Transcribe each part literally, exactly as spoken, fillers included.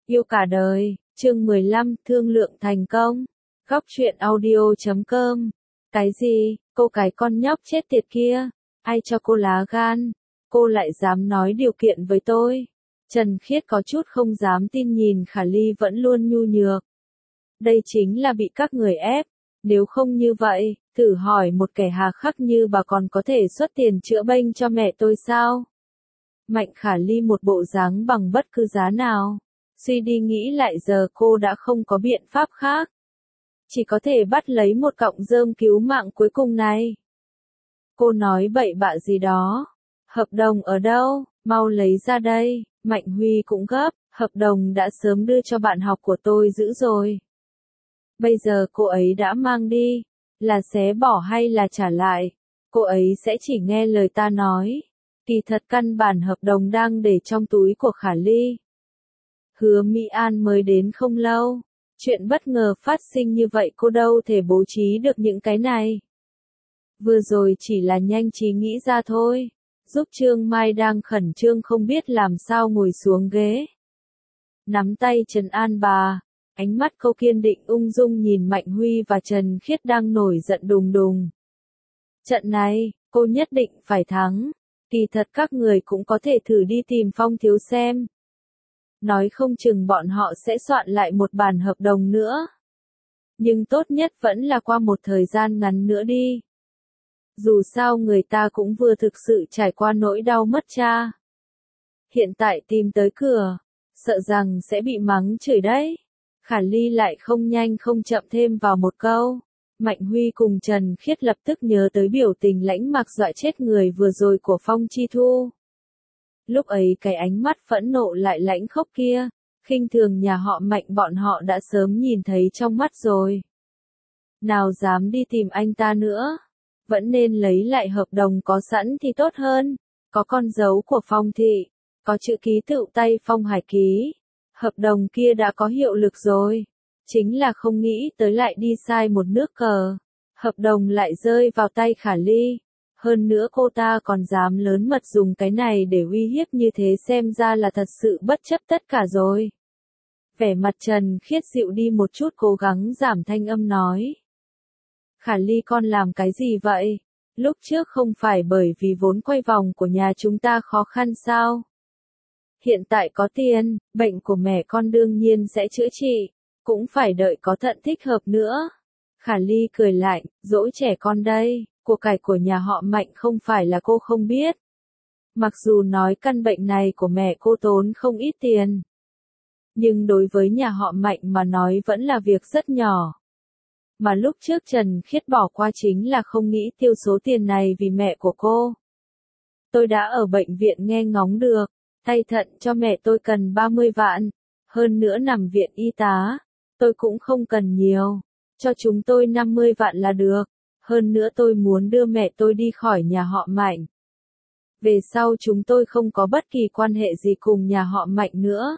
Yêu cả đời, chương mười lăm, thương lượng thành công. Góc truyện audio chấm com. Cái gì, cô cái con nhóc chết tiệt kia, ai cho cô lá gan, cô lại dám nói điều kiện với tôi. Trần Khiết có chút không dám tin nhìn Khả Ly vẫn luôn nhu nhược. Đây chính là bị các người ép, nếu không như vậy, thử hỏi một kẻ hà khắc như bà còn có thể xuất tiền chữa bệnh cho mẹ tôi sao? Mạnh Khả Ly một bộ dáng bằng bất cứ giá nào. Suy đi nghĩ lại giờ cô đã không có biện pháp khác. Chỉ có thể bắt lấy một cọng rơm cứu mạng cuối cùng này. Cô nói bậy bạ gì đó. Hợp đồng ở đâu, mau lấy ra đây. Mạnh Huy cũng gấp, hợp đồng đã sớm đưa cho bạn học của tôi giữ rồi. Bây giờ cô ấy đã mang đi, là xé bỏ hay là trả lại, cô ấy sẽ chỉ nghe lời ta nói. Kỳ thật căn bản hợp đồng đang để trong túi của Khả Ly. Hứa Mỹ An mới đến không lâu, chuyện bất ngờ phát sinh như vậy cô đâu thể bố trí được những cái này. Vừa rồi chỉ là nhanh trí nghĩ ra thôi, giúp Trương Mai đang khẩn trương không biết làm sao ngồi xuống ghế. Nắm tay trấn an bà, ánh mắt cô kiên định ung dung nhìn Mạnh Huy và Trần Khiết đang nổi giận đùng đùng. Trận này, cô nhất định phải thắng, kỳ thật các người cũng có thể thử đi tìm Phong Thiếu xem. Nói không chừng bọn họ sẽ soạn lại một bản hợp đồng nữa. Nhưng tốt nhất vẫn là qua một thời gian ngắn nữa đi. Dù sao người ta cũng vừa thực sự trải qua nỗi đau mất cha. Hiện tại tìm tới cửa, sợ rằng sẽ bị mắng chửi đấy. Khả Ly lại không nhanh không chậm thêm vào một câu. Mạnh Huy cùng Trần Khiết lập tức nhớ tới biểu tình lãnh mặc dọa chết người vừa rồi của Phong Chi Thu. Lúc ấy cái ánh mắt phẫn nộ lại lãnh khốc kia, khinh thường nhà họ Mạnh bọn họ đã sớm nhìn thấy trong mắt rồi. Nào dám đi tìm anh ta nữa, vẫn nên lấy lại hợp đồng có sẵn thì tốt hơn, có con dấu của Phong Thị, có chữ ký tự tay Phong Hải ký, hợp đồng kia đã có hiệu lực rồi, chính là không nghĩ tới lại đi sai một nước cờ, hợp đồng lại rơi vào tay Khả Ly. Hơn nữa cô ta còn dám lớn mật dùng cái này để uy hiếp như thế xem ra là thật sự bất chấp tất cả rồi. Vẻ mặt Trần Khiết dịu đi một chút cố gắng giảm thanh âm nói. Khả Ly con làm cái gì vậy? Lúc trước không phải bởi vì vốn quay vòng của nhà chúng ta khó khăn sao? Hiện tại có tiền, bệnh của mẹ con đương nhiên sẽ chữa trị, cũng phải đợi có thận thích hợp nữa. Khả Ly cười lạnh, dỗi trẻ con đây. Của cải của nhà họ Mạnh không phải là cô không biết. Mặc dù nói căn bệnh này của mẹ cô tốn không ít tiền. Nhưng đối với nhà họ Mạnh mà nói vẫn là việc rất nhỏ. Mà lúc trước Trần Khiết bỏ qua chính là không nghĩ tiêu số tiền này vì mẹ của cô. Tôi đã ở bệnh viện nghe ngóng được, thay thận cho mẹ tôi cần ba mươi vạn. Hơn nữa nằm viện y tá, tôi cũng không cần nhiều. Cho chúng tôi năm mươi vạn là được. Hơn nữa tôi muốn đưa mẹ tôi đi khỏi nhà họ Mạnh. Về sau chúng tôi không có bất kỳ quan hệ gì cùng nhà họ Mạnh nữa.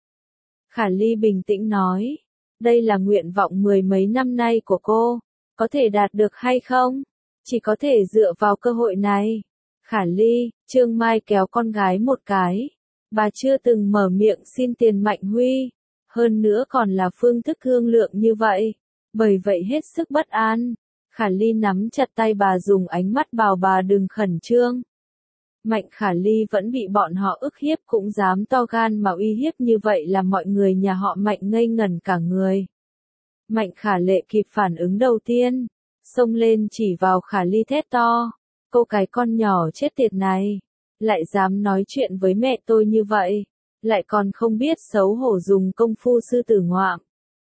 Khả Ly bình tĩnh nói, đây là nguyện vọng mười mấy năm nay của cô, có thể đạt được hay không? Chỉ có thể dựa vào cơ hội này. Khả Ly, Trương Mai kéo con gái một cái. Bà chưa từng mở miệng xin tiền Mạnh Huy. Hơn nữa còn là phương thức thương lượng như vậy. Bởi vậy hết sức bất an. Khả Ly nắm chặt tay bà dùng ánh mắt bảo bà đừng khẩn trương. Mạnh Khả Ly vẫn bị bọn họ ức hiếp cũng dám to gan mà uy hiếp như vậy là mọi người nhà họ Mạnh ngây ngẩn cả người. Mạnh Khả Lệ kịp phản ứng đầu tiên, xông lên chỉ vào Khả Ly thét to. Cô cái con nhỏ chết tiệt này, lại dám nói chuyện với mẹ tôi như vậy, lại còn không biết xấu hổ dùng công phu sư tử ngoạm.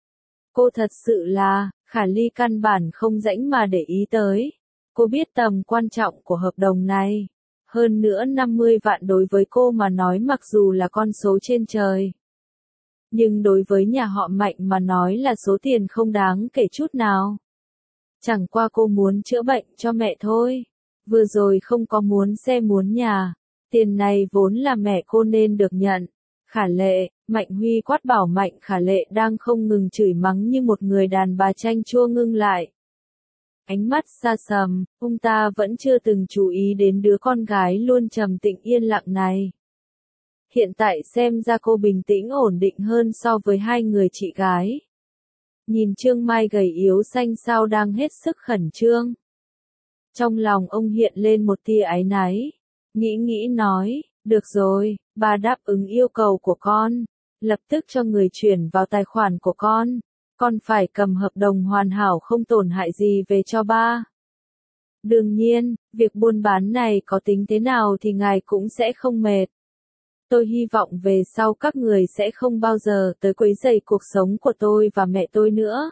Cô thật sự là, Khả Ly căn bản không rãnh mà để ý tới. Cô biết tầm quan trọng của hợp đồng này. Hơn nữa năm mươi vạn đối với cô mà nói mặc dù là con số trên trời. Nhưng đối với nhà họ Mạnh mà nói là số tiền không đáng kể chút nào. Chẳng qua cô muốn chữa bệnh cho mẹ thôi. Vừa rồi không có muốn xe muốn nhà. Tiền này vốn là mẹ cô nên được nhận. Khả Lệ, Mạnh Huy quát bảo Mạnh Khả Lệ đang không ngừng chửi mắng như một người đàn bà chanh chua ngưng lại. Ánh mắt xa sầm, ông ta vẫn chưa từng chú ý đến đứa con gái luôn trầm tĩnh yên lặng này. Hiện tại xem ra cô bình tĩnh ổn định hơn so với hai người chị gái. Nhìn Trương Mai gầy yếu xanh xao đang hết sức khẩn trương. Trong lòng ông hiện lên một tia áy náy. Nghĩ nghĩ nói, được rồi, bà đáp ứng yêu cầu của con. Lập tức cho người chuyển vào tài khoản của con. Con phải cầm hợp đồng hoàn hảo không tổn hại gì về cho ba. Đương nhiên, việc buôn bán này có tính thế nào thì ngài cũng sẽ không mệt. Tôi hy vọng về sau các người sẽ không bao giờ tới quấy rầy cuộc sống của tôi và mẹ tôi nữa.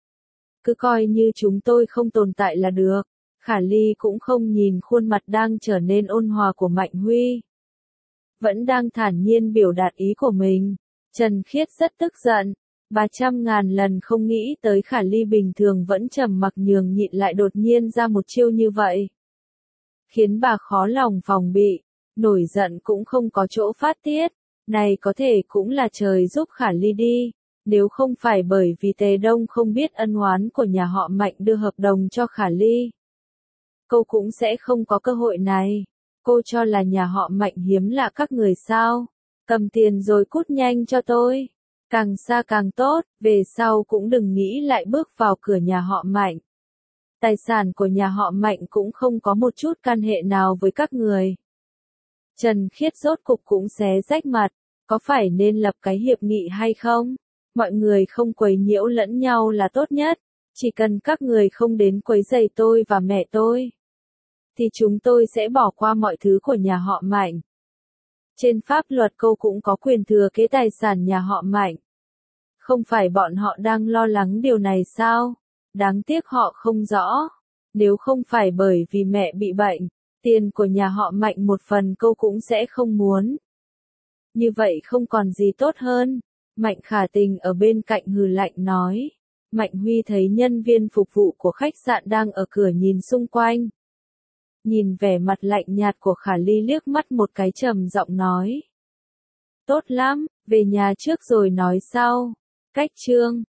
Cứ coi như chúng tôi không tồn tại là được. Khả Ly cũng không nhìn khuôn mặt đang trở nên ôn hòa của Mạnh Huy. Vẫn đang thản nhiên biểu đạt ý của mình. Trần Khiết rất tức giận. Bà trăm ngàn lần không nghĩ tới Khả Ly bình thường vẫn trầm mặc nhường nhịn lại đột nhiên ra một chiêu như vậy. Khiến bà khó lòng phòng bị. Nổi giận cũng không có chỗ phát tiết. Này có thể cũng là trời giúp Khả Ly đi. Nếu không phải bởi vì Tề Đông không biết ân oán của nhà họ Mạnh đưa hợp đồng cho Khả Ly, cô cũng sẽ không có cơ hội này. Cô cho là nhà họ Mạnh hiếm lạ các người sao? Cầm tiền rồi cút nhanh cho tôi. Càng xa càng tốt, về sau cũng đừng nghĩ lại bước vào cửa nhà họ Mạnh. Tài sản của nhà họ Mạnh cũng không có một chút can hệ nào với các người. Trần Khiết rốt cục cũng xé rách mặt, có phải nên lập cái hiệp nghị hay không? Mọi người không quấy nhiễu lẫn nhau là tốt nhất, chỉ cần các người không đến quấy rầy tôi và mẹ tôi, thì chúng tôi sẽ bỏ qua mọi thứ của nhà họ Mạnh. Trên pháp luật cô cũng có quyền thừa kế tài sản nhà họ Mạnh. Không phải bọn họ đang lo lắng điều này sao? Đáng tiếc họ không rõ. Nếu không phải bởi vì mẹ bị bệnh, tiền của nhà họ Mạnh một phần cô cũng sẽ không muốn. Như vậy không còn gì tốt hơn. Mạnh Khả Tình ở bên cạnh hừ lạnh nói. Mạnh Huy thấy nhân viên phục vụ của khách sạn đang ở cửa nhìn xung quanh. Nhìn vẻ mặt lạnh nhạt của Khả Ly liếc mắt một cái trầm giọng nói. Tốt lắm, về nhà trước rồi nói sau. Cách chương